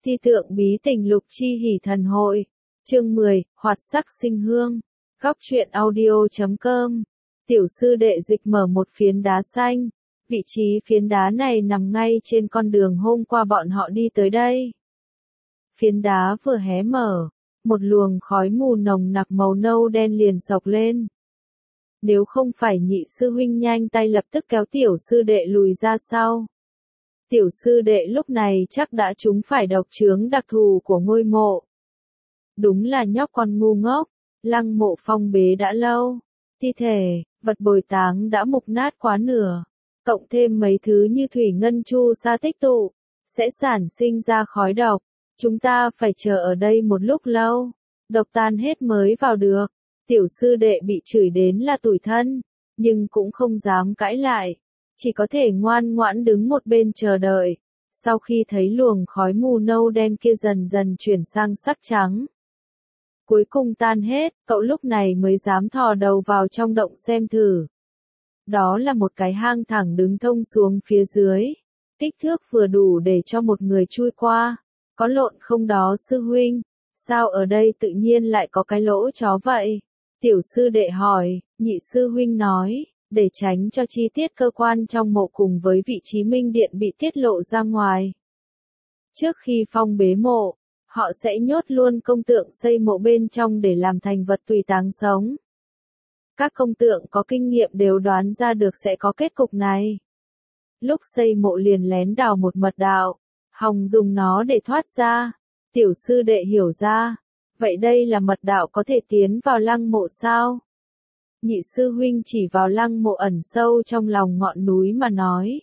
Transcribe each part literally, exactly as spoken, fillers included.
Thi tượng bí tình lục chi hỷ thần hội. Chương mười, hoạt sắc sinh hương. Góc truyện audio chấm com. Tiểu sư đệ dịch mở một phiến đá xanh. Vị trí phiến đá này nằm ngay trên con đường hôm qua bọn họ đi tới đây. Phiến đá vừa hé mở, một luồng khói mù nồng nặc màu nâu đen liền sộc lên. Nếu không phải nhị sư huynh nhanh tay lập tức kéo tiểu sư đệ lùi ra sau. Tiểu sư đệ lúc này chắc đã trúng phải độc chướng đặc thù của ngôi mộ. Đúng là nhóc con ngu ngốc, lăng mộ phong bế đã lâu. Thi thể, vật bồi táng đã mục nát quá nửa. Cộng thêm mấy thứ như thủy ngân chu sa tích tụ, sẽ sản sinh ra khói độc. Chúng ta phải chờ ở đây một lúc lâu, độc tan hết mới vào được. Tiểu sư đệ bị chửi đến là tủi thân, nhưng cũng không dám cãi lại. Chỉ có thể ngoan ngoãn đứng một bên chờ đợi. Sau khi thấy luồng khói mù nâu đen kia dần dần chuyển sang sắc trắng. Cuối cùng tan hết, cậu lúc này mới dám thò đầu vào trong động xem thử. Đó là một cái hang thẳng đứng thông xuống phía dưới. Kích thước vừa đủ để cho một người chui qua. Có lộn không đó sư huynh? Sao ở đây tự nhiên lại có cái lỗ chó vậy? Tiểu sư đệ hỏi, nhị sư huynh nói. Để tránh cho chi tiết cơ quan trong mộ cùng với vị trí minh điện bị tiết lộ ra ngoài. Trước khi phong bế mộ, họ sẽ nhốt luôn công tượng xây mộ bên trong để làm thành vật tùy táng sống. Các công tượng có kinh nghiệm đều đoán ra được sẽ có kết cục này. Lúc xây mộ liền lén đào một mật đạo, hòng dùng nó để thoát ra. Tiểu sư đệ hiểu ra, vậy đây là mật đạo có thể tiến vào lăng mộ sao? Nhị sư huynh chỉ vào lăng mộ ẩn sâu trong lòng ngọn núi mà nói.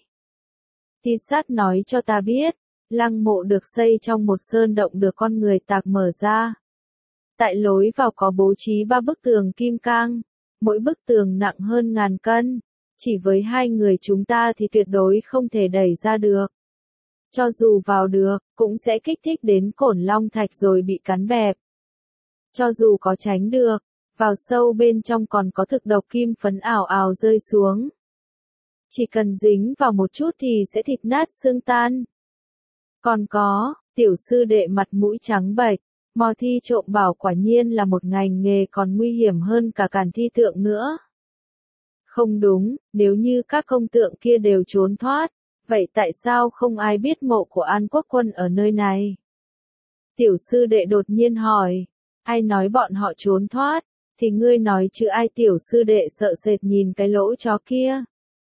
Ti sát nói cho ta biết, lăng mộ được xây trong một sơn động được con người tạc mở ra. Tại lối vào có bố trí ba bức tường kim cang, mỗi bức tường nặng hơn ngàn cân. Chỉ với hai người chúng ta thì tuyệt đối không thể đẩy ra được. Cho dù vào được, cũng sẽ kích thích đến cổn long thạch rồi bị cắn bẹp. Cho dù có tránh được, vào sâu bên trong còn có thực độc kim phấn ảo ảo rơi xuống. Chỉ cần dính vào một chút thì sẽ thịt nát xương tan. Còn có, tiểu sư đệ mặt mũi trắng bệch, mò thi trộm bảo quả nhiên là một ngành nghề còn nguy hiểm hơn cả càn thi tượng nữa. Không đúng, nếu như các công tượng kia đều trốn thoát, vậy tại sao không ai biết mộ của An Quốc Quân ở nơi này? Tiểu sư đệ đột nhiên hỏi, ai nói bọn họ trốn thoát? Thì ngươi nói chứ ai? Tiểu sư đệ sợ sệt nhìn cái lỗ chó kia.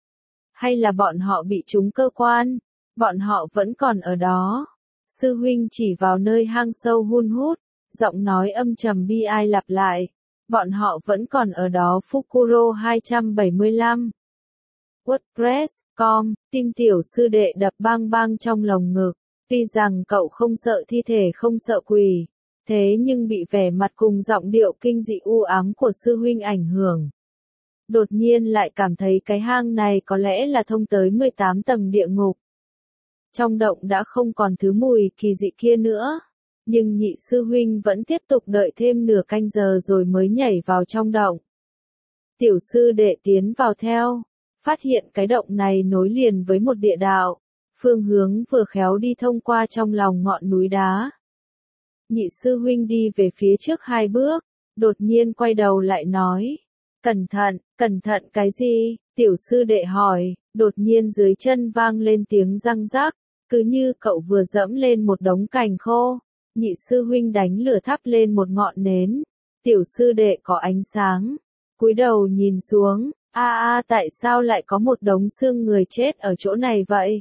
Hay là bọn họ bị trúng cơ quan? Bọn họ vẫn còn ở đó. Sư huynh chỉ vào nơi hang sâu hun hút, giọng nói âm trầm bi ai lặp lại. Bọn họ vẫn còn ở đó. Fukuro hai trăm bảy mươi lăm. WordPress chấm com, tim tiểu sư đệ đập bang bang trong lồng ngực. Tuy rằng cậu không sợ thi thể không sợ quỷ. Thế nhưng bị vẻ mặt cùng giọng điệu kinh dị u ám của sư huynh ảnh hưởng. Đột nhiên lại cảm thấy cái hang này có lẽ là thông tới mười tám tầng địa ngục. Trong động đã không còn thứ mùi kỳ dị kia nữa. Nhưng nhị sư huynh vẫn tiếp tục đợi thêm nửa canh giờ rồi mới nhảy vào trong động. Tiểu sư đệ tiến vào theo. Phát hiện cái động này nối liền với một địa đạo. Phương hướng vừa khéo đi thông qua trong lòng ngọn núi đá. Nhị sư huynh đi về phía trước hai bước, đột nhiên quay đầu lại nói. Cẩn thận, cẩn thận cái gì? Tiểu sư đệ hỏi, đột nhiên dưới chân vang lên tiếng răng rắc, cứ như cậu vừa dẫm lên một đống cành khô. Nhị sư huynh đánh lửa thắp lên một ngọn nến. Tiểu sư đệ có ánh sáng. Cúi đầu nhìn xuống, a a tại sao lại có một đống xương người chết ở chỗ này vậy?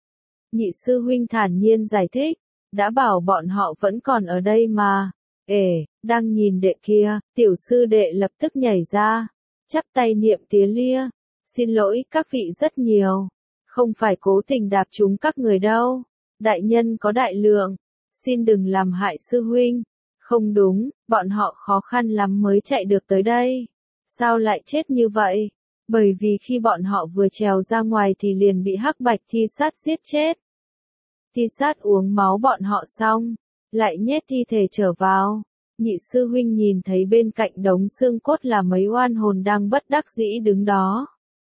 Nhị sư huynh thản nhiên giải thích. Đã bảo bọn họ vẫn còn ở đây mà. Ê, đang nhìn đệ kia, tiểu sư đệ lập tức nhảy ra. Chắp tay niệm tía lia. Xin lỗi các vị rất nhiều. Không phải cố tình đạp trúng các người đâu. Đại nhân có đại lượng. Xin đừng làm hại sư huynh. Không đúng, bọn họ khó khăn lắm mới chạy được tới đây. Sao lại chết như vậy? Bởi vì khi bọn họ vừa trèo ra ngoài thì liền bị hắc bạch thi sát giết chết. Thi sát uống máu bọn họ xong, lại nhét thi thể trở vào. Nhị sư huynh nhìn thấy bên cạnh đống xương cốt là mấy oan hồn đang bất đắc dĩ đứng đó.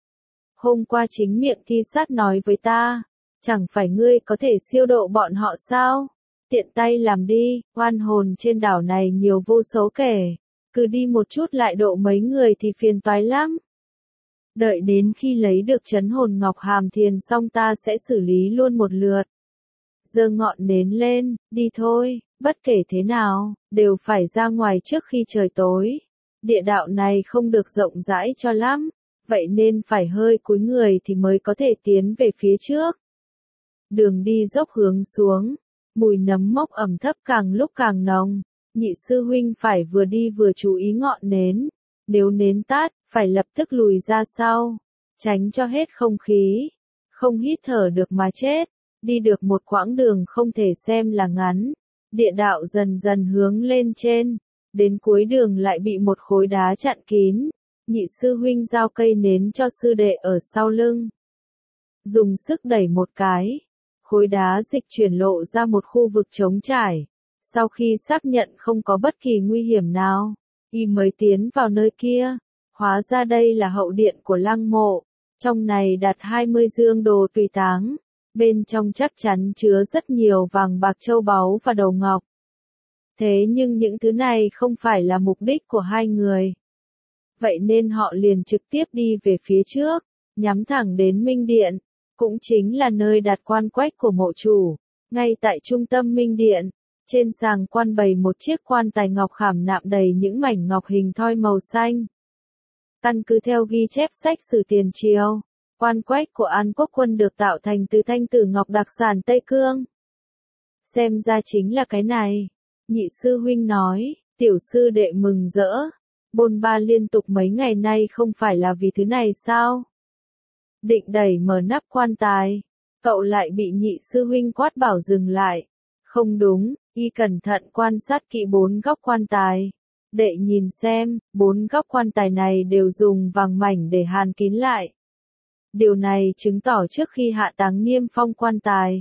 Hôm qua chính miệng thi sát nói với ta, chẳng phải ngươi có thể siêu độ bọn họ sao? Tiện tay làm đi, oan hồn trên đảo này nhiều vô số kể. Cứ đi một chút lại độ mấy người thì phiền toái lắm. Đợi đến khi lấy được trấn hồn ngọc hàm thiền xong ta sẽ xử lý luôn một lượt. Giơ ngọn nến lên, đi thôi, bất kể thế nào, đều phải ra ngoài trước khi trời tối. Địa đạo này không được rộng rãi cho lắm, vậy nên phải hơi cúi người thì mới có thể tiến về phía trước. Đường đi dốc hướng xuống, mùi nấm mốc ẩm thấp càng lúc càng nồng, nhị sư huynh phải vừa đi vừa chú ý ngọn nến. Nếu nến tắt, phải lập tức lùi ra sau, tránh cho hết không khí, không hít thở được mà chết. Đi được một quãng đường không thể xem là ngắn, địa đạo dần dần hướng lên trên, đến cuối đường lại bị một khối đá chặn kín. Nhị sư huynh giao cây nến cho sư đệ ở sau lưng. Dùng sức đẩy một cái, khối đá dịch chuyển lộ ra một khu vực trống trải. Sau khi xác nhận không có bất kỳ nguy hiểm nào, y mới tiến vào nơi kia. Hóa ra đây là hậu điện của lăng mộ, trong này đặt hai mươi dương đồ tùy táng. Bên trong chắc chắn chứa rất nhiều vàng bạc châu báu và đầu ngọc. Thế nhưng những thứ này không phải là mục đích của hai người. Vậy nên họ liền trực tiếp đi về phía trước, nhắm thẳng đến Minh Điện, cũng chính là nơi đặt quan quách của mộ chủ. Ngay tại trung tâm Minh Điện, trên sàng quan bày một chiếc quan tài ngọc khảm nạm đầy những mảnh ngọc hình thoi màu xanh. Căn cứ theo ghi chép sách sử tiền triều, quan quách của An Quốc Quân được tạo thành từ thanh tử ngọc đặc sản Tây Cương. Xem ra chính là cái này. Nhị sư huynh nói, tiểu sư đệ mừng rỡ. Bôn ba liên tục mấy ngày nay không phải là vì thứ này sao? Định đẩy mở nắp quan tài, cậu lại bị nhị sư huynh quát bảo dừng lại. Không đúng, y cẩn thận quan sát kỹ bốn góc quan tài. Đệ nhìn xem, bốn góc quan tài này đều dùng vàng mảnh để hàn kín lại. Điều này chứng tỏ trước khi hạ táng niêm phong quan tài,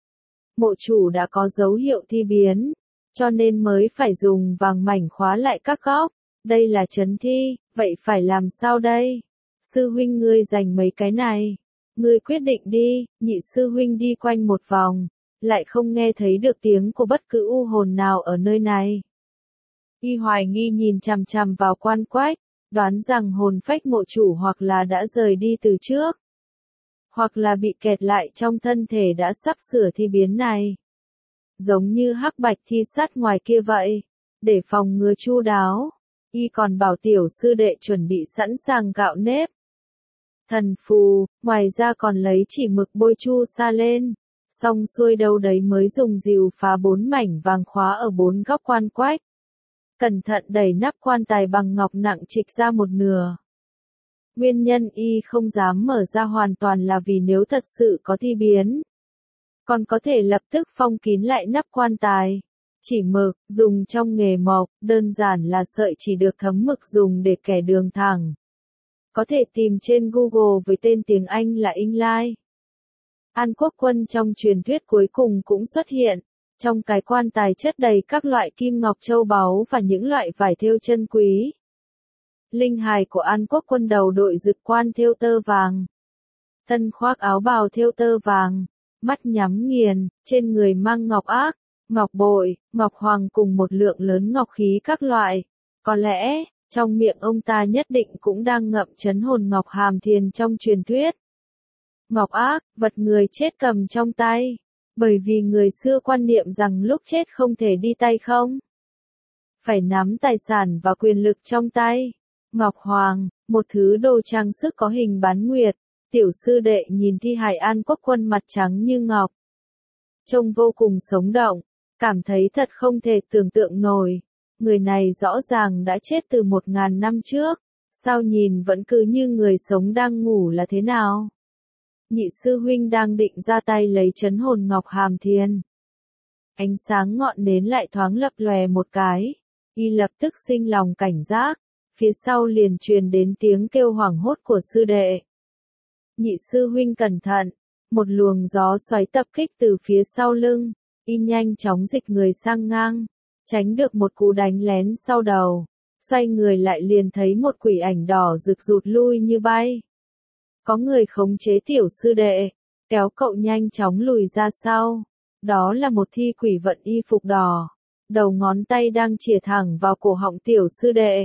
mộ chủ đã có dấu hiệu thi biến, cho nên mới phải dùng vàng mảnh khóa lại các góc. Đây là trấn thi, vậy phải làm sao đây? Sư huynh ngươi dành mấy cái này. Ngươi quyết định đi. Nhị sư huynh đi quanh một vòng, lại không nghe thấy được tiếng của bất cứ u hồn nào ở nơi này. Y hoài nghi nhìn chằm chằm vào quan quách, đoán rằng hồn phách mộ chủ hoặc là đã rời đi từ trước, hoặc là bị kẹt lại trong thân thể đã sắp sửa thi biến này. Giống như hắc bạch thi sát ngoài kia vậy, để phòng ngừa chu đáo, y còn bảo tiểu sư đệ chuẩn bị sẵn sàng gạo nếp, thần phù, ngoài ra còn lấy chỉ mực bôi chu sa lên, xong xuôi đâu đấy mới dùng rìu phá bốn mảnh vàng khóa ở bốn góc quan quách. Cẩn thận đẩy nắp quan tài bằng ngọc nặng trịch ra một nửa. Nguyên nhân y không dám mở ra hoàn toàn là vì nếu thật sự có thi biến, còn có thể lập tức phong kín lại nắp quan tài. Chỉ mực, dùng trong nghề mộc, đơn giản là sợi chỉ được thấm mực dùng để kẻ đường thẳng. Có thể tìm trên Google với tên tiếng Anh là Inline. An Quốc Quân trong truyền thuyết cuối cùng cũng xuất hiện. Trong cái quan tài chất đầy các loại kim ngọc châu báu và những loại vải thêu chân quý. Linh hài của An Quốc Quân đầu đội dực quan thêu tơ vàng. Thân khoác áo bào thêu tơ vàng, mắt nhắm nghiền, trên người mang ngọc ác, ngọc bội, ngọc hoàng cùng một lượng lớn ngọc khí các loại. Có lẽ, trong miệng ông ta nhất định cũng đang ngậm trấn hồn ngọc hàm thiền trong truyền thuyết. Ngọc ác, vật người chết cầm trong tay. Bởi vì người xưa quan niệm rằng lúc chết không thể đi tay không, phải nắm tài sản và quyền lực trong tay. Ngọc Hoàng, một thứ đồ trang sức có hình bán nguyệt. Tiểu sư đệ nhìn thi hài An Quốc Quân mặt trắng như ngọc, trông vô cùng sống động, cảm thấy thật không thể tưởng tượng nổi. Người này rõ ràng đã chết từ một ngàn năm trước, sao nhìn vẫn cứ như người sống đang ngủ là thế nào? Nhị sư huynh đang định ra tay lấy trấn hồn ngọc hàm thiền. Ánh sáng ngọn nến lại thoáng lập lòe một cái, y lập tức sinh lòng cảnh giác, phía sau liền truyền đến tiếng kêu hoảng hốt của sư đệ. Nhị sư huynh cẩn thận, một luồng gió xoáy tập kích từ phía sau lưng, y nhanh chóng dịch người sang ngang, tránh được một cú đánh lén sau đầu, xoay người lại liền thấy một quỷ ảnh đỏ rực rụt lui như bay. Có người khống chế tiểu sư đệ, kéo cậu nhanh chóng lùi ra sau. Đó là một thi quỷ vận y phục đỏ. Đầu ngón tay đang chìa thẳng vào cổ họng tiểu sư đệ.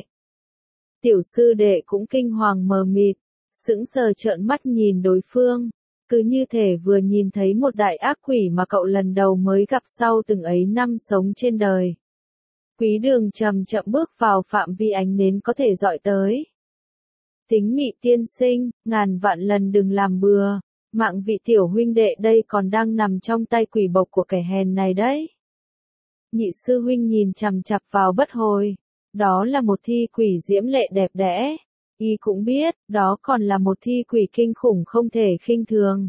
Tiểu sư đệ cũng kinh hoàng mờ mịt, sững sờ trợn mắt nhìn đối phương, cứ như thể vừa nhìn thấy một đại ác quỷ mà cậu lần đầu mới gặp sau từng ấy năm sống trên đời. Quý Đường chậm chậm bước vào phạm vi ánh nến có thể dọi tới. Tính Mị tiên sinh, ngàn vạn lần đừng làm bừa, mạng vị tiểu huynh đệ đây còn đang nằm trong tay quỷ bộc của kẻ hèn này đấy. Nhị sư huynh nhìn chằm chằm vào Bất Hồi, đó là một thi quỷ diễm lệ đẹp đẽ, y cũng biết, đó còn là một thi quỷ kinh khủng không thể khinh thường.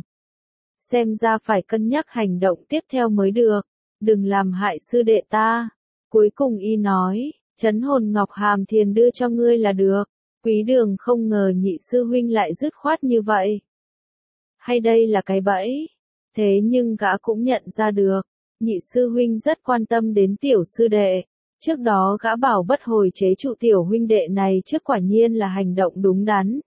Xem ra phải cân nhắc hành động tiếp theo mới được, đừng làm hại sư đệ ta. Cuối cùng y nói, trấn hồn ngọc hàm thiền đưa cho ngươi là được. Quý Đường không ngờ nhị sư huynh lại dứt khoát như vậy. Hay đây là cái bẫy? Thế nhưng gã cũng nhận ra được, nhị sư huynh rất quan tâm đến tiểu sư đệ. Trước đó gã bảo Bất Hồi chế trụ tiểu huynh đệ này trước quả nhiên là hành động đúng đắn.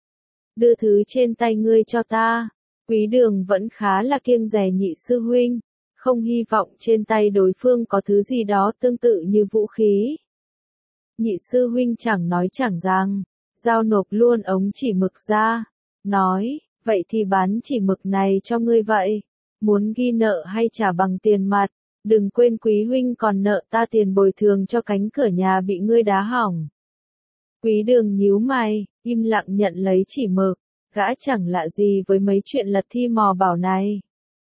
Đưa thứ trên tay ngươi cho ta. Quý Đường vẫn khá là kiêng dè nhị sư huynh, không hy vọng trên tay đối phương có thứ gì đó tương tự như vũ khí. Nhị sư huynh chẳng nói chẳng rằng, giao nộp luôn ống chỉ mực ra, nói, vậy thì bán chỉ mực này cho ngươi vậy, muốn ghi nợ hay trả bằng tiền mặt, đừng quên quý huynh còn nợ ta tiền bồi thường cho cánh cửa nhà bị ngươi đá hỏng. Quý Đường nhíu mày, im lặng nhận lấy chỉ mực, gã chẳng lạ gì với mấy chuyện lật thi mò bảo này.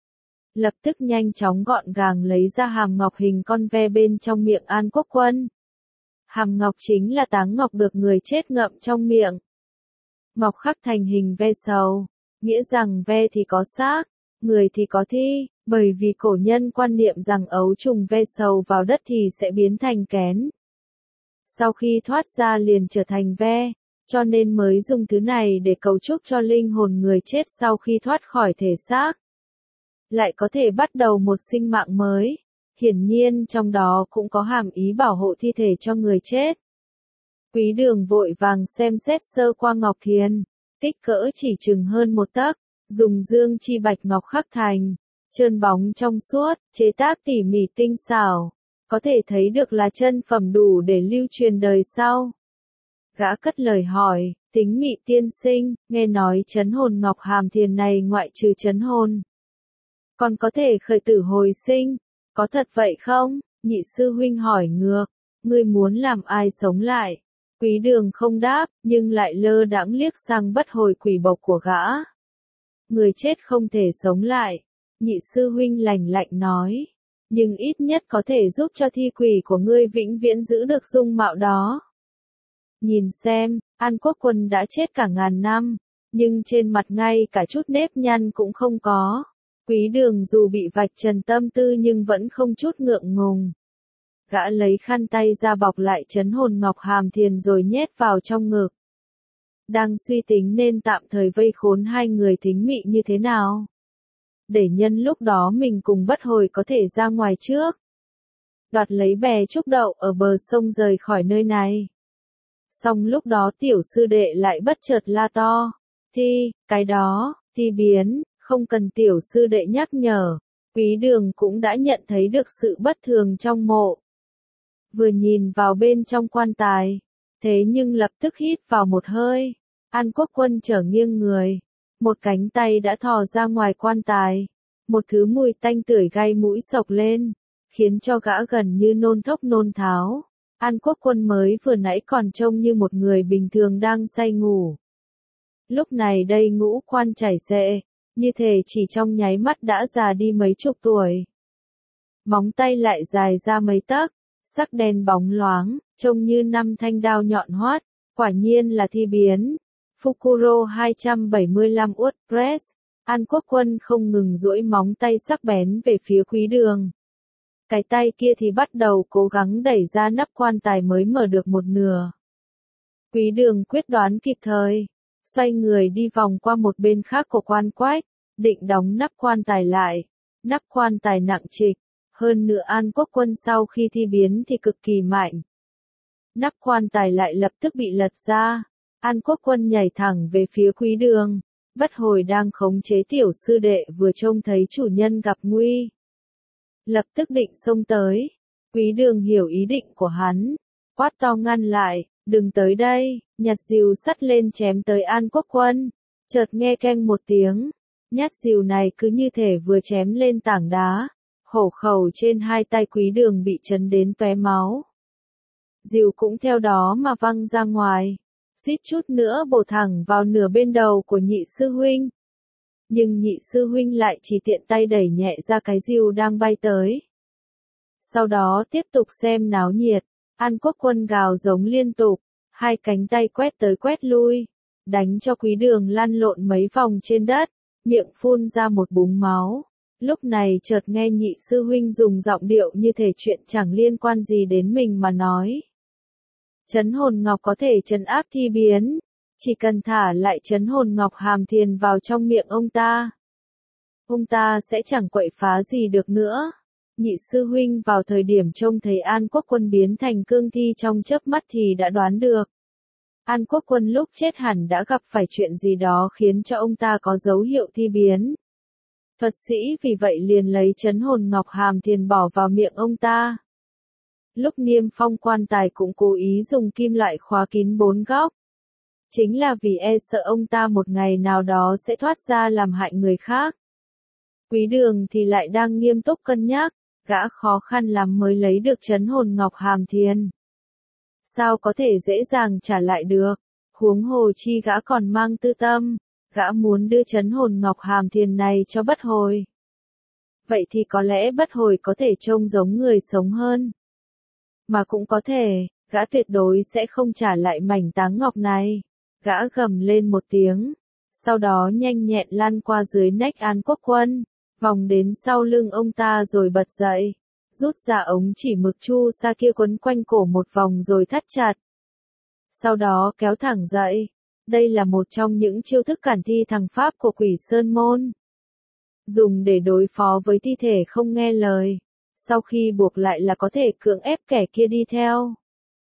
Lập tức nhanh chóng gọn gàng lấy ra hàm ngọc hình con ve bên trong miệng An Quốc Quân. Hàm ngọc chính là táng ngọc được người chết ngậm trong miệng. Ngọc khắc thành hình ve sầu, nghĩa rằng ve thì có xác, người thì có thi, bởi vì cổ nhân quan niệm rằng ấu trùng ve sầu vào đất thì sẽ biến thành kén. Sau khi thoát ra liền trở thành ve, cho nên mới dùng thứ này để cầu chúc cho linh hồn người chết sau khi thoát khỏi thể xác lại có thể bắt đầu một sinh mạng mới. Hiển nhiên trong đó cũng có hàm ý bảo hộ thi thể cho người chết. Quý Đường vội vàng xem xét sơ qua ngọc thiền, kích cỡ chỉ chừng hơn một tấc, dùng dương chi bạch ngọc khắc thành, trơn bóng trong suốt, chế tác tỉ mỉ tinh xảo, có thể thấy được là chân phẩm đủ để lưu truyền đời sau. Gã cất lời hỏi, Tính Mị tiên sinh, nghe nói trấn hồn ngọc hàm thiền này ngoại trừ trấn hồn, còn có thể khởi tử hồi sinh, có thật vậy không? Nhị sư huynh hỏi ngược, ngươi muốn làm ai sống lại? Quý Đường không đáp, nhưng lại lơ đãng liếc sang Bất Hồi quỷ bộc của gã. Người chết không thể sống lại, nhị sư huynh lạnh lạnh nói, nhưng ít nhất có thể giúp cho thi quỷ của ngươi vĩnh viễn giữ được dung mạo đó. Nhìn xem, An Quốc Quân đã chết cả ngàn năm, nhưng trên mặt ngay cả chút nếp nhăn cũng không có. Quý Đường dù bị vạch trần tâm tư nhưng vẫn không chút ngượng ngùng. Gã lấy khăn tay ra bọc lại trấn hồn ngọc hàm thiền rồi nhét vào trong ngực. Đang suy tính nên tạm thời vây khốn hai người Tính Mị như thế nào, để nhân lúc đó mình cùng Bất Hồi có thể ra ngoài trước, đoạt lấy bè trúc đậu ở bờ sông rời khỏi nơi này. Xong lúc đó tiểu sư đệ lại bất chợt la to, thi, cái đó, thi biến. Không cần tiểu sư đệ nhắc nhở, Quý Đường cũng đã nhận thấy được sự bất thường trong mộ. Vừa nhìn vào bên trong quan tài, thế nhưng lập tức hít vào một hơi, An Quốc Quân trở nghiêng người, một cánh tay đã thò ra ngoài quan tài, một thứ mùi tanh tưởi gai mũi sộc lên, khiến cho gã gần như nôn thốc nôn tháo. An Quốc Quân mới vừa nãy còn trông như một người bình thường đang say ngủ. Lúc này đây ngũ quan chảy xệ, như thể chỉ trong nháy mắt đã già đi mấy chục tuổi. Móng tay lại dài ra mấy tấc, sắc đen bóng loáng, trông như năm thanh đao nhọn hoắt, quả nhiên là thi biến. Fukuro hai trăm bảy mươi lăm WordPress, An Quốc Quân không ngừng duỗi móng tay sắc bén về phía Quý Đường. Cái tay kia thì bắt đầu cố gắng đẩy ra nắp quan tài mới mở được một nửa. Quý Đường quyết đoán kịp thời, xoay người đi vòng qua một bên khác của quan quách, định đóng nắp quan tài lại. Nắp quan tài nặng trịch, hơn nữa An Quốc Quân sau khi thi biến thì cực kỳ mạnh. Nắp quan tài lại lập tức bị lật ra, An Quốc Quân nhảy thẳng về phía Quý Đường. Bất Hồi đang khống chế tiểu sư đệ vừa trông thấy chủ nhân gặp nguy. lập tức định xông tới. Quý Đường hiểu ý định của hắn, quát to ngăn lại, đừng tới đây, nhặt rìu sắt lên chém tới An Quốc Quân. Chợt nghe keng một tiếng, nhát rìu này cứ như thể vừa chém lên tảng đá, hổ khẩu trên hai tay Quý Đường bị chấn đến tóe máu. Rìu cũng theo đó mà văng ra ngoài, suýt chút nữa bổ thẳng vào nửa bên đầu của nhị sư huynh. Nhưng nhị sư huynh lại chỉ tiện tay đẩy nhẹ ra cái rìu đang bay tới. Sau đó tiếp tục xem náo nhiệt, An Quốc Quân gào giống liên tục, hai cánh tay quét tới quét lui, đánh cho Quý Đường lăn lộn mấy vòng trên đất, miệng phun ra một búng máu. Lúc này chợt nghe nhị sư huynh dùng giọng điệu như thể chuyện chẳng liên quan gì đến mình mà nói. Trấn hồn ngọc có thể trấn áp thi biến, chỉ cần thả lại trấn hồn ngọc hàm thiền vào trong miệng ông ta. Ông ta sẽ chẳng quậy phá gì được nữa. Nhị sư huynh vào thời điểm trông thấy An Quốc Quân biến thành cương thi trong chớp mắt thì đã đoán được. An Quốc Quân lúc chết hẳn đã gặp phải chuyện gì đó khiến cho ông ta có dấu hiệu thi biến. Thuật sĩ vì vậy liền lấy trấn hồn ngọc hàm thiền bỏ vào miệng ông ta. Lúc niêm phong quan tài cũng cố ý dùng kim loại khóa kín bốn góc. Chính là vì e sợ ông ta một ngày nào đó sẽ thoát ra làm hại người khác. Quý Đường thì lại đang nghiêm túc cân nhắc, gã khó khăn lắm mới lấy được trấn hồn ngọc hàm thiền. Sao có thể dễ dàng trả lại được, huống hồ chi gã còn mang tư tâm, gã muốn đưa trấn hồn ngọc hàm thiền này cho Bất Hồi. Vậy thì có lẽ Bất Hồi có thể trông giống người sống hơn. Mà cũng có thể, gã tuyệt đối sẽ không trả lại mảnh táng ngọc này. Gã gầm lên một tiếng, sau đó nhanh nhẹn lăn qua dưới nách An Quốc Quân, vòng đến sau lưng ông ta rồi bật dậy, rút ra ống chỉ mực chu sa kia quấn quanh cổ một vòng rồi thắt chặt. Sau đó kéo thẳng dậy, đây là một trong những chiêu thức cản thi thằng Pháp của Quỷ Sơn Môn. Dùng để đối phó với thi thể không nghe lời, sau khi buộc lại là có thể cưỡng ép kẻ kia đi theo.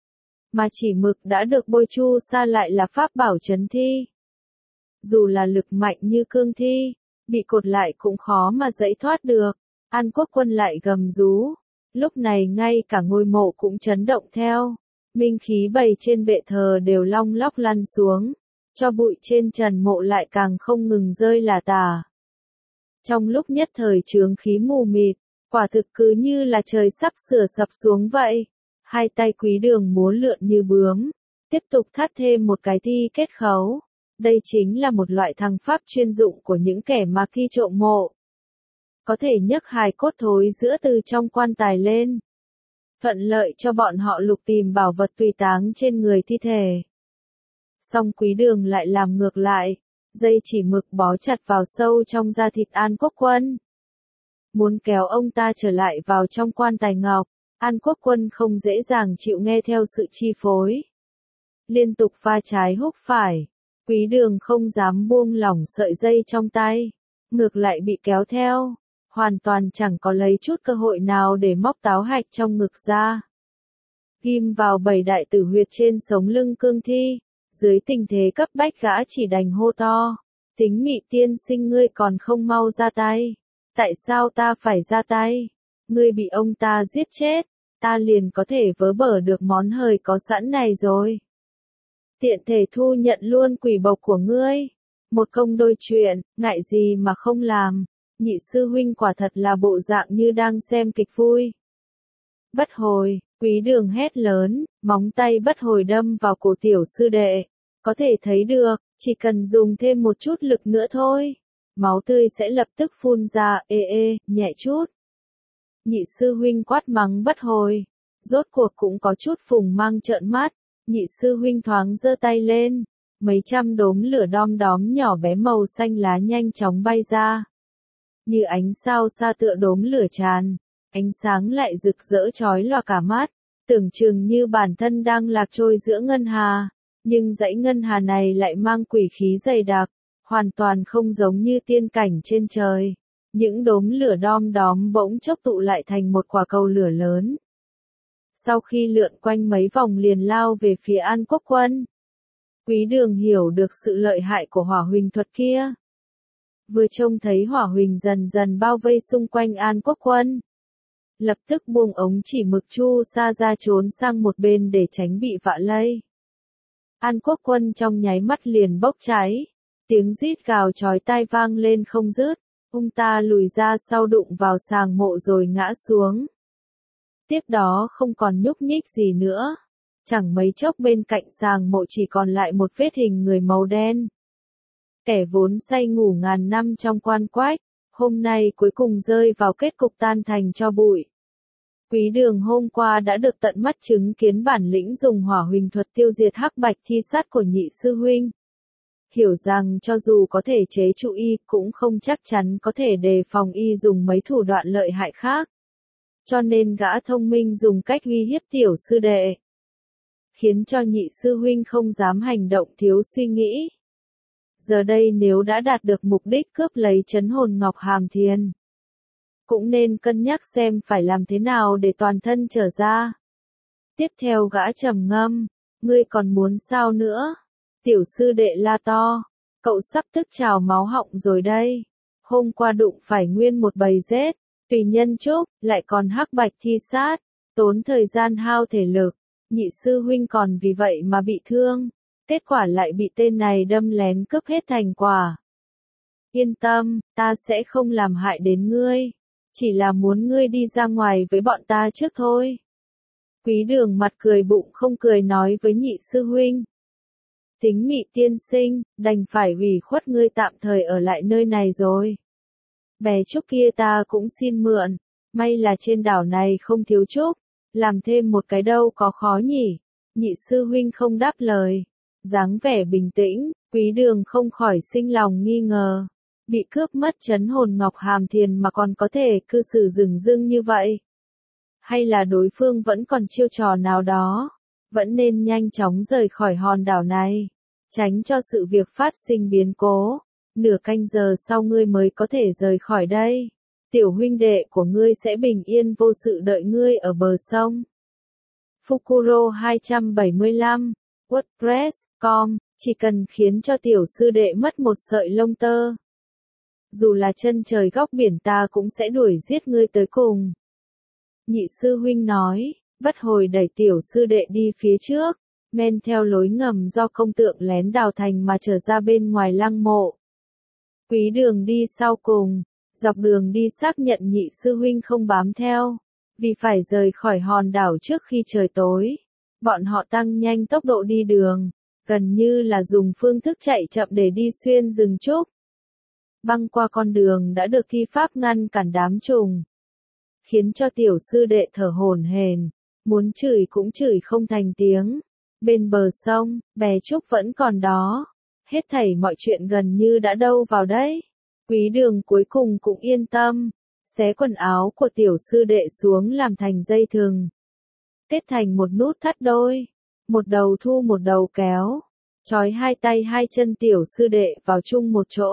Mà chỉ mực đã được bôi chu sa lại là pháp bảo trấn thi. Dù là lực mạnh như cương thi, bị cột lại cũng khó mà dãy thoát được. An Quốc Quân lại gầm rú. Lúc này ngay cả ngôi mộ cũng chấn động theo. Minh khí bày trên bệ thờ đều long lóc lăn xuống. Cho bụi trên trần mộ lại càng không ngừng rơi lả tả. Trong lúc nhất thời chướng khí mù mịt, quả thực cứ như là trời sắp sửa sập xuống vậy. Hai tay Quý Đường múa lượn như bướm, tiếp tục thắt thêm một cái thi kết khấu. Đây chính là một loại thằng pháp chuyên dụng của những kẻ mà thi trộm mộ. Có thể nhấc hài cốt thối giữa từ trong quan tài lên. Thuận lợi cho bọn họ lục tìm bảo vật tùy táng trên người thi thể. Song Quý Đường lại làm ngược lại, dây chỉ mực bó chặt vào sâu trong da thịt An Quốc Quân. Muốn kéo ông ta trở lại vào trong quan tài ngọc. An Quốc Quân không dễ dàng chịu nghe theo sự chi phối. Liên tục va trái húc phải, Quý Đường không dám buông lỏng sợi dây trong tay, ngược lại bị kéo theo, hoàn toàn chẳng có lấy chút cơ hội nào để móc táo hạch trong ngực ra. Ghim vào bảy đại tử huyệt trên sống lưng cương thi, dưới tình thế cấp bách gã chỉ đành hô to, Tính Mị tiên sinh ngươi còn không mau ra tay, tại sao ta phải ra tay? Ngươi bị ông ta giết chết, ta liền có thể vớ bở được món hời có sẵn này rồi. Tiện thể thu nhận luôn quỷ bộc của ngươi. Một công đôi chuyện, ngại gì mà không làm. Nhị sư huynh quả thật là bộ dạng như đang xem kịch vui. Bất Hồi, Quý Đường hét lớn, móng tay Bất Hồi đâm vào cổ tiểu sư đệ. Có thể thấy được, chỉ cần dùng thêm một chút lực nữa thôi. Máu tươi sẽ lập tức phun ra, ê ê, nhẹ chút. Nhị sư huynh quát mắng Bất Hồi, rốt cuộc cũng có chút phùng mang trợn mắt, nhị sư huynh thoáng giơ tay lên, mấy trăm đốm lửa đom đóm nhỏ bé màu xanh lá nhanh chóng bay ra. Như ánh sao xa tựa đốm lửa tràn, ánh sáng lại rực rỡ chói lòa cả mắt, tưởng chừng như bản thân đang lạc trôi giữa ngân hà, nhưng dãy ngân hà này lại mang quỷ khí dày đặc, hoàn toàn không giống như tiên cảnh trên trời. Những đốm lửa đom đóm bỗng chốc tụ lại thành một quả cầu lửa lớn. Sau khi lượn quanh mấy vòng liền lao về phía An Quốc Quân. Quý Đường hiểu được sự lợi hại của hỏa huỳnh thuật kia. Vừa trông thấy hỏa huỳnh dần dần bao vây xung quanh An Quốc Quân. lập tức buông ống chỉ mực Chu Sa ra trốn sang một bên để tránh bị vạ lây. An Quốc Quân trong nháy mắt liền bốc cháy, tiếng rít gào chói tai vang lên không dứt, ông ta lùi ra sau đụng vào sàng mộ rồi ngã xuống. Tiếp đó không còn nhúc nhích gì nữa, chẳng mấy chốc bên cạnh sàng mộ chỉ còn lại một vết hình người màu đen. Kẻ vốn say ngủ ngàn năm trong quan quách, hôm nay cuối cùng rơi vào kết cục tan thành tro bụi. Quý Đường hôm qua đã được tận mắt chứng kiến bản lĩnh dùng hỏa huỳnh thuật tiêu diệt hắc bạch thi sát của nhị sư huynh. Hiểu rằng cho dù có thể chế trụ y cũng không chắc chắn có thể đề phòng y dùng mấy thủ đoạn lợi hại khác. Cho nên gã thông minh dùng cách uy hiếp tiểu sư đệ, khiến cho nhị sư huynh không dám hành động thiếu suy nghĩ. Giờ đây nếu đã đạt được mục đích cướp lấy trấn hồn ngọc hàm thiền, cũng nên cân nhắc xem phải làm thế nào để toàn thân trở ra. Tiếp theo gã trầm ngâm, ngươi còn muốn sao nữa? Tiểu sư đệ la to, cậu sắp tức trào máu họng rồi đây. Hôm qua đụng phải nguyên một bầy rết, tùy nhân trúc, lại còn hắc bạch thi sát, tốn thời gian hao thể lực, nhị sư huynh còn vì vậy mà bị thương, kết quả lại bị tên này đâm lén cướp hết thành quả. Yên tâm, ta sẽ không làm hại đến ngươi, chỉ là muốn ngươi đi ra ngoài với bọn ta trước thôi. Quý Đường mặt cười bụng không cười nói với nhị sư huynh. Tính Mị tiên sinh, đành phải ủy khuất ngươi tạm thời ở lại nơi này rồi. Bè trúc kia ta cũng xin mượn, may là trên đảo này không thiếu trúc, làm thêm một cái đâu có khó nhỉ. Nhị sư huynh không đáp lời, dáng vẻ bình tĩnh, Quý Đường không khỏi sinh lòng nghi ngờ. Bị cướp mất trấn hồn ngọc hàm thiền mà còn có thể cư xử dửng dưng như vậy. Hay là đối phương vẫn còn chiêu trò nào đó, vẫn nên nhanh chóng rời khỏi hòn đảo này, tránh cho sự việc phát sinh biến cố. Nửa canh giờ sau ngươi mới có thể rời khỏi đây. Tiểu huynh đệ của ngươi sẽ bình yên vô sự đợi ngươi ở bờ sông. Fukuro hai trăm bảy mươi lăm, WordPress chấm com, chỉ cần khiến cho tiểu sư đệ mất một sợi lông tơ, dù là chân trời góc biển ta cũng sẽ đuổi giết ngươi tới cùng. Nhị sư huynh nói, bất hồi đẩy tiểu sư đệ đi phía trước, men theo lối ngầm do công tượng lén đào thành mà trở ra bên ngoài lăng mộ. Quý Đường đi sau cùng, dọc đường đi xác nhận nhị sư huynh không bám theo, vì phải rời khỏi hòn đảo trước khi trời tối. Bọn họ tăng nhanh tốc độ đi đường, gần như là dùng phương thức chạy chậm để đi xuyên rừng trúc. Băng qua con đường đã được thi pháp ngăn cản đám trùng, khiến cho tiểu sư đệ thở hổn hển, muốn chửi cũng chửi không thành tiếng. Bên bờ sông, bè trúc vẫn còn đó, hết thảy mọi chuyện gần như đã đâu vào đấy. Quý Đường cuối cùng cũng yên tâm, xé quần áo của tiểu sư đệ xuống làm thành dây thừng, kết thành một nút thắt đôi, một đầu thu một đầu kéo, trói hai tay hai chân tiểu sư đệ vào chung một chỗ.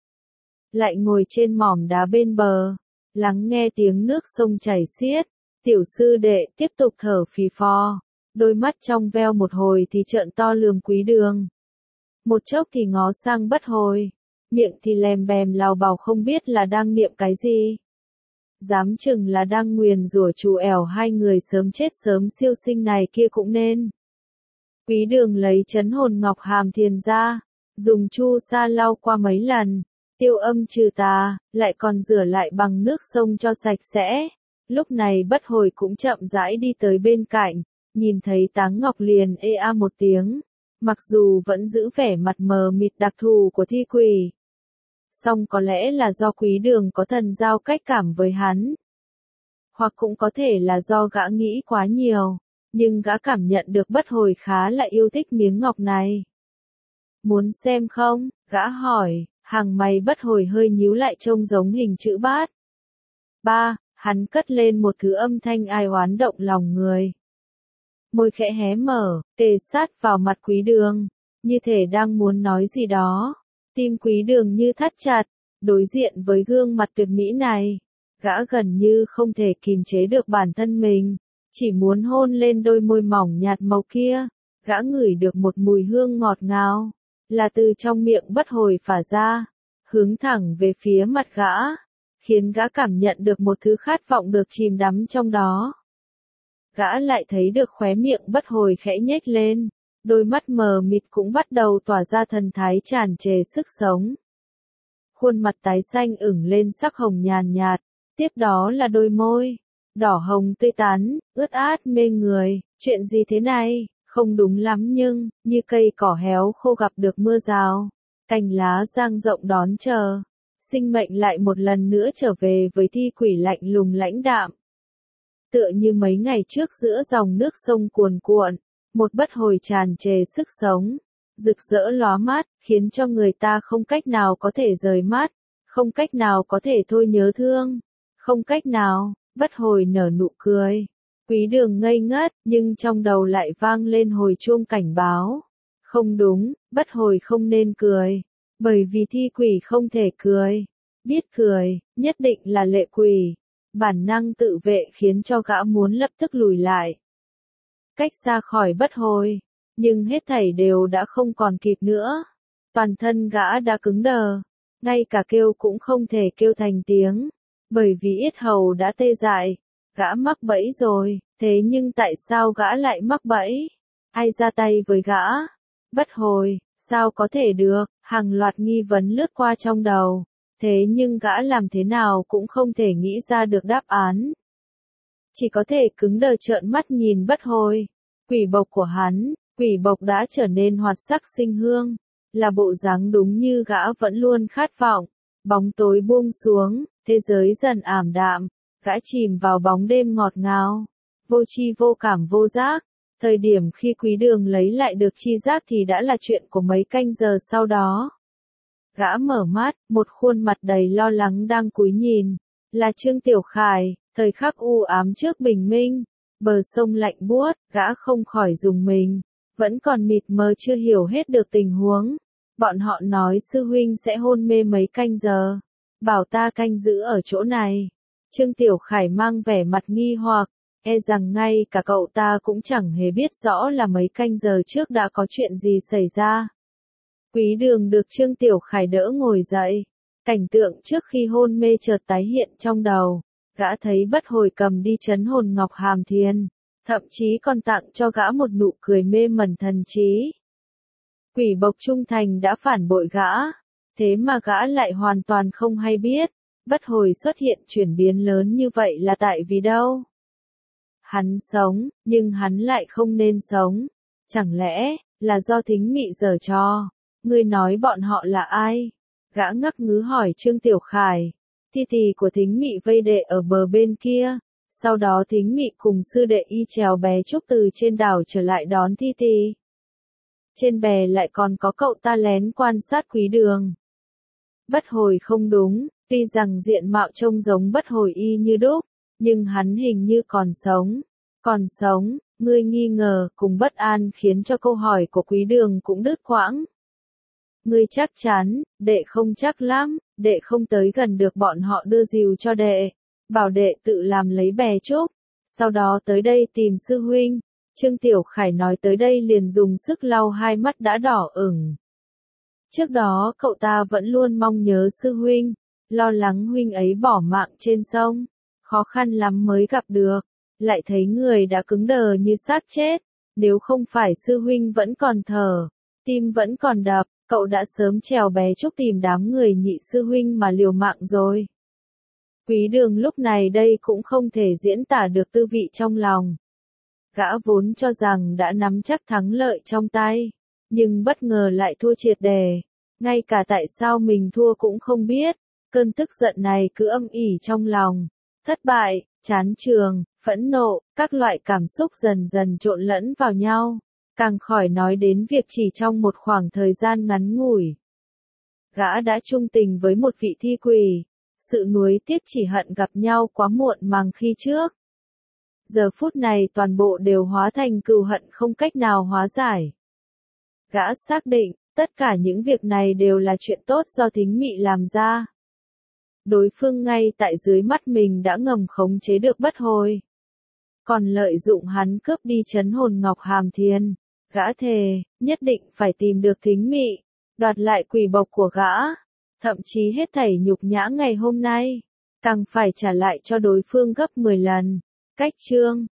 Lại ngồi trên mỏm đá bên bờ, lắng nghe tiếng nước sông chảy xiết, tiểu sư đệ tiếp tục thở phì phò, đôi mắt trong veo một hồi thì trợn to lườm Quý Đường. Một chốc thì ngó sang Bất Hồi, miệng thì lèm bèm lào bào không biết là đang niệm cái gì. Dám chừng là đang nguyền rủa chú ẻo hai người sớm chết sớm siêu sinh này kia cũng nên. Quý Đường lấy trấn hồn ngọc hàm thiền ra, dùng chu sa lau qua mấy lần, tiêu âm trừ tà, lại còn rửa lại bằng nước sông cho sạch sẽ. Lúc này Bất Hồi cũng chậm rãi đi tới bên cạnh, nhìn thấy Táng Ngọc liền ê a một tiếng, mặc dù vẫn giữ vẻ mặt mờ mịt đặc thù của thi quỷ. Song có lẽ là do Quý Đường có thần giao cách cảm với hắn, hoặc cũng có thể là do gã nghĩ quá nhiều, nhưng gã cảm nhận được Bất Hồi khá là yêu thích miếng ngọc này. Muốn xem không? Gã hỏi, hàng mày Bất Hồi hơi nhíu lại trông giống hình chữ bát. Ba, hắn cất lên một thứ âm thanh ai oán động lòng người. Môi khẽ hé mở, kề sát vào mặt Quý Đường, như thể đang muốn nói gì đó. Tim Quý Đường như thắt chặt, đối diện với gương mặt tuyệt mỹ này, gã gần như không thể kìm chế được bản thân mình, chỉ muốn hôn lên đôi môi mỏng nhạt màu kia. Gã ngửi được một mùi hương ngọt ngào, là từ trong miệng Bất Hồi phả ra, hướng thẳng về phía mặt gã, khiến gã cảm nhận được một thứ khát vọng được chìm đắm trong đó. Gã lại thấy được khóe miệng bất hồi khẽ nhếch lên, đôi mắt mờ mịt cũng bắt đầu tỏa ra thần thái tràn trề sức sống. Khuôn mặt tái xanh ửng lên sắc hồng nhàn nhạt, tiếp đó là đôi môi, đỏ hồng tươi tắn, ướt át mê người, chuyện gì thế này, không đúng lắm nhưng, như cây cỏ héo khô gặp được mưa rào, cành lá dang rộng đón chờ, sinh mệnh lại một lần nữa trở về với thi quỷ lạnh lùng lãnh đạm. Tựa như mấy ngày trước giữa dòng nước sông cuồn cuộn, một bất hồi tràn trề sức sống, rực rỡ lóa mắt, khiến cho người ta không cách nào có thể rời mắt, không cách nào có thể thôi nhớ thương, không cách nào, bất hồi nở nụ cười. Quý Đường ngây ngất, nhưng trong đầu lại vang lên hồi chuông cảnh báo. Không đúng, bất hồi không nên cười, bởi vì thi quỷ không thể cười. Biết cười, nhất định là lệ quỷ. Bản năng tự vệ khiến cho gã muốn lập tức lùi lại. Cách xa khỏi bất hồi, nhưng hết thảy đều đã không còn kịp nữa. Toàn thân gã đã cứng đờ, ngay cả kêu cũng không thể kêu thành tiếng, bởi vì yết hầu đã tê dại. Gã mắc bẫy rồi, thế nhưng tại sao gã lại mắc bẫy? Ai ra tay với gã? Bất hồi, sao có thể được? Hàng loạt nghi vấn lướt qua trong đầu, thế nhưng gã làm thế nào cũng không thể nghĩ ra được đáp án. Chỉ có thể cứng đờ trợn mắt nhìn bất hồi. Quỷ bộc của hắn, quỷ bộc đã trở nên hoạt sắc sinh hương, là bộ dáng đúng như gã vẫn luôn khát vọng. Bóng tối buông xuống, thế giới dần ảm đạm, gã chìm vào bóng đêm ngọt ngào, vô tri vô cảm vô giác. Thời điểm khi Quý Đường lấy lại được tri giác thì đã là chuyện của mấy canh giờ sau đó. Gã mở mắt, một khuôn mặt đầy lo lắng đang cúi nhìn, là Trương Tiểu Khải. Thời khắc u ám trước bình minh, bờ sông lạnh buốt, gã không khỏi rùng mình, vẫn còn mịt mờ chưa hiểu hết được tình huống. Bọn họ nói sư huynh sẽ hôn mê mấy canh giờ, bảo ta canh giữ ở chỗ này. Trương Tiểu Khải mang vẻ mặt nghi hoặc, e rằng ngay cả cậu ta cũng chẳng hề biết rõ là mấy canh giờ trước đã có chuyện gì xảy ra. Quý Đường được Trương Tiểu Khải đỡ ngồi dậy, cảnh tượng trước khi hôn mê chợt tái hiện trong đầu. Gã thấy bất hồi cầm đi trấn hồn ngọc hàm thiên, thậm chí còn tặng cho gã một nụ cười mê mẩn thần trí. Quỷ bộc trung thành đã phản bội gã, thế mà gã lại hoàn toàn không hay biết, bất hồi xuất hiện chuyển biến lớn như vậy là tại vì đâu? Hắn sống, nhưng hắn lại không nên sống. Chẳng lẽ, là do Thính Mị giở trò? Ngươi nói bọn họ là ai? Gã ngắc ngứ hỏi Trương Tiểu Khải. Thi tì của Thính Mị vây đệ ở bờ bên kia, sau đó Thính Mị cùng sư đệ y trèo bé Trúc từ trên đảo trở lại đón Thi tì. Trên bè lại còn có cậu ta lén quan sát Quý Đường. Bất hồi không đúng, tuy rằng diện mạo trông giống bất hồi y như đúc, nhưng hắn hình như còn sống. Còn sống, ngươi nghi ngờ cùng bất an khiến cho câu hỏi của Quý Đường cũng đứt quãng. Ngươi chắc chắn, đệ không chắc lắm, đệ không tới gần được bọn họ đưa dìu cho đệ, bảo đệ tự làm lấy bè Trúc, sau đó tới đây tìm sư huynh. Trương Tiểu Khải nói tới đây liền dùng sức lau hai mắt đã đỏ ửng. Trước đó cậu ta vẫn luôn mong nhớ sư huynh, lo lắng huynh ấy bỏ mạng trên sông, khó khăn lắm mới gặp được, lại thấy người đã cứng đờ như xác chết, nếu không phải sư huynh vẫn còn thở, tim vẫn còn đập, cậu đã sớm trèo bé Trúc tìm đám người nhị sư huynh mà liều mạng rồi. Quý Đường lúc này đây cũng không thể diễn tả được tư vị trong lòng. Gã vốn cho rằng đã nắm chắc thắng lợi trong tay, nhưng bất ngờ lại thua triệt đề. Ngay cả tại sao mình thua cũng không biết, cơn tức giận này cứ âm ỉ trong lòng. Thất bại, chán chường, phẫn nộ, các loại cảm xúc dần dần trộn lẫn vào nhau. Càng khỏi nói đến việc chỉ trong một khoảng thời gian ngắn ngủi, gã đã chung tình với một vị thi quỷ. Sự nuối tiếc chỉ hận gặp nhau quá muộn màng khi trước. Giờ phút này toàn bộ đều hóa thành cừu hận không cách nào hóa giải. Gã xác định, tất cả những việc này đều là chuyện tốt do Thính Mị làm ra. Đối phương ngay tại dưới mắt mình đã ngầm khống chế được bất hồi, còn lợi dụng hắn cướp đi trấn hồn ngọc hàm thiên. Gã thề, nhất định phải tìm được Thính Mị, đoạt lại quỷ bộc của gã, thậm chí hết thảy nhục nhã ngày hôm nay, càng phải trả lại cho đối phương gấp mười lần. Cách chương